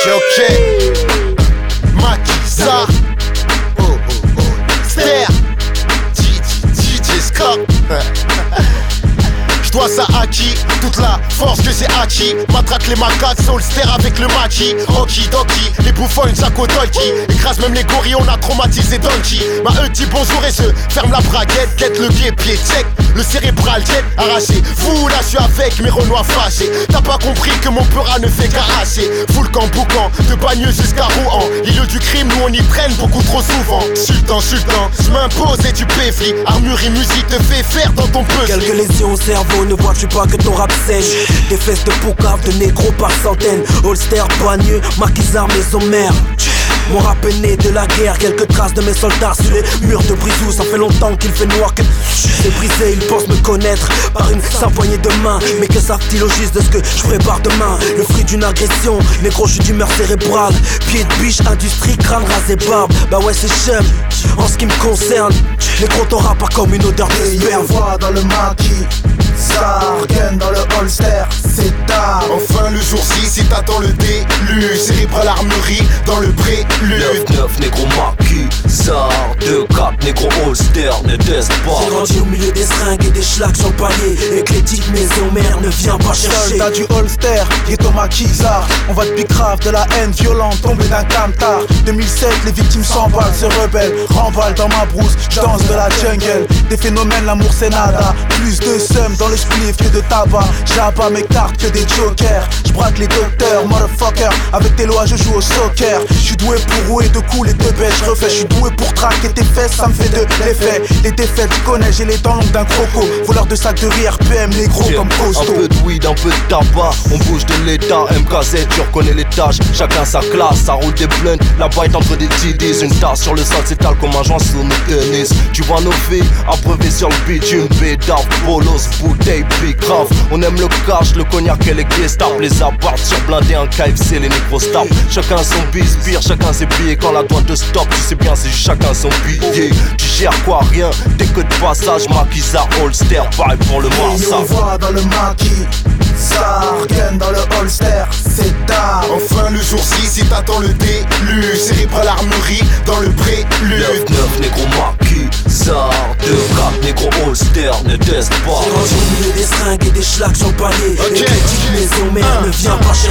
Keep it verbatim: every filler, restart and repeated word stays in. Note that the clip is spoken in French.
ok. Maquisa. Oh oh oh. Ster. D J Scott. J'dois ça à qui? Toute la force que j'ai acquis. Matraque les macaques, Soulster avec le maquis. Rocky Doki, les bouffons, une Jaco Tolki. Écrase même les gorilles, on a traumatisé Donkey. Ma E dit bonjour et je ferme la braguette. Guette le guépier, check, le cérébral jet arraché. Fou là je suis avec mes renois fâchés. T'as pas compris que mon peurat ne fait qu'arracher. Full camp boucan, de Bagneux jusqu'à Rouen. Les lieux du crime, nous on y traîne beaucoup trop souvent. Sultan, sultan, je m'impose et tu péflis. Armurerie musique te fait faire dans ton puzzle. Quelques lésions au cerveau, ne vois-tu pas que ton rap sèche? Des fesses de poucave, de négros par centaines. Holster, Bagneux, Maquisard, maison mère. Mon rap est né de la guerre, quelques traces de mes soldats sur les murs de Brisou. Ça fait longtemps qu'il fait noir que c'est brisé, ils pensent me connaître par une simple poignée de main. Mais que savent-ils au juste de ce que je prépare demain? Le fruit d'une agression, négro je suis d'humeur cérébrale. Pied de biche, industrie, crâne rasé, barbe. Bah ouais c'est chum, en ce qui me concerne. Négro ton rap pas comme une odeur de sperme. Voix dans le maquis, Sargen dans le holster, c'est tard. Enfin le jour-ci, si t'attends le déluge. Cérébral armurerie dans le prélude. neuf neuf négro maquis, Sar deux quatre négro holster, ne teste pas. J'ai grandi au milieu des seringues et des schlags sur le palier. Éclectique maison mère, ne viens pas chercher. Soldat du holster, ghetto maquisard. On va te bicrave de la haine violente, tombé d'un camtar. deux mille sept, les victimes s'emballent, se rebellent. Remballe dans ma brousse, j'danse de la jungle. Des phénomènes, l'amour c'est nada. Plus de seum dans le spliff que de tabac. J'abats mes cartes que des jokers. J'braque les docteurs, motherfucker. Avec tes lois je joue au soccer. J'suis doué pour rouer de coups les deux bêtes. J'refais, j'suis doué pour traquer tes fesses, ça me fait de l'effet. Les défaites, j'connais, j'ai les dents longues d'un croco. Voleur de sac de riz, R P M, négro comme costaud. Un peu de weed, un peu de tabac. On bouge de l'état, M K Z, tu reconnais les tâches. Chacun sa classe, ça roule des blunts. La bite entre des T Ds. Une tasse sur le sol s'étale comme un joint sur nos tennis. Tu vois nos vies, abreuvées sur le bitume. Bédard, bolos, bouteille, big grave. On aime le cash, le cognac et les guestables. Les abards sur blindés, un K F C, les négros stable. Chacun son bis, pire, chacun ses billets. Quand la douane te stoppe, tu sais bien, c'est chacun son billet. Tu gères quoi, rien, t'es que de passage. Maquisard, holster, pareil pour le Marsa. On voit dans le maquis, Sargen dans le holster, c'est tard. Enfin le jour-ci, si t'attends le déluge. Cérébral armurerie dans le prélude. neuf neuf négro maquis, Sar deux quatre négro holster, ne teste pas. J'ai grandi au milieu des seringues et des schlags sur le palier. Ok. Éclectique maison mère, ne viens pas chercher.